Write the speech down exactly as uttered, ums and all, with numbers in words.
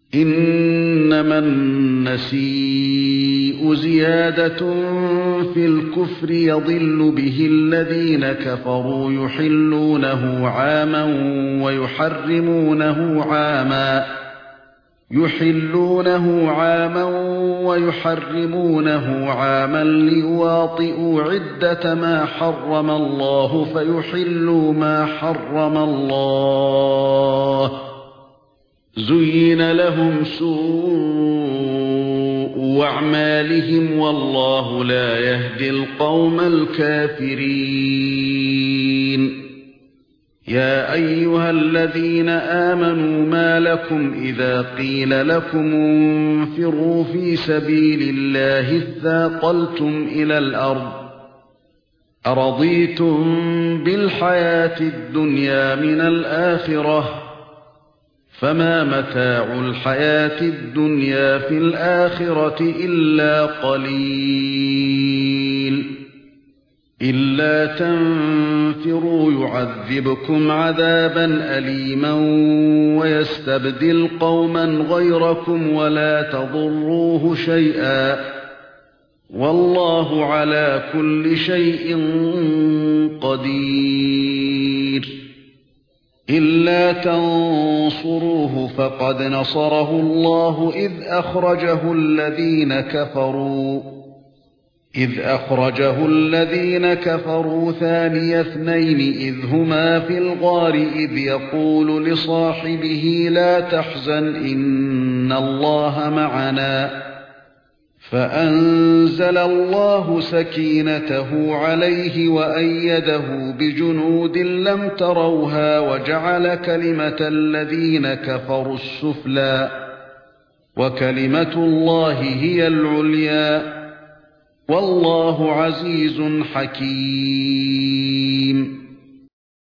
إنما النسيء زيادة في الكفر يضل به الذين كفروا يحلونه عاما ويحرمونه عاما يحلونه عاما ويحرمونه عاما ليواطئوا عدة ما حرم الله فيحلوا ما حرم الله. زين لهم سوء أعمالهم والله لا يهدي القوم الكافرين. يا أيها الذين آمنوا ما لكم إذا قيل لكم انفروا في سبيل الله اثاقلتم إلى الأرض أرضيتم بالحياة الدنيا من الآخرة فما متاع الحياة الدنيا في الآخرة إلا قليل. إلا تنفروا يعذبكم عذابا أليما ويستبدل قوما غيركم ولا تضروه شيئا والله على كل شيء قدير. إلا تنصروه فقد نصره الله إذ أخرجه الذين كفروا إذ أخرجه الذين كفروا ثاني اثنين إذ هما في الغار إذ يقول لصاحبه لا تحزن إن الله معنا فأنزل الله سكينته عليه وأيده بجنود لم تروها وجعل كلمة الذين كفروا السفلى وكلمة الله هي العليا والله عزيز حكيم.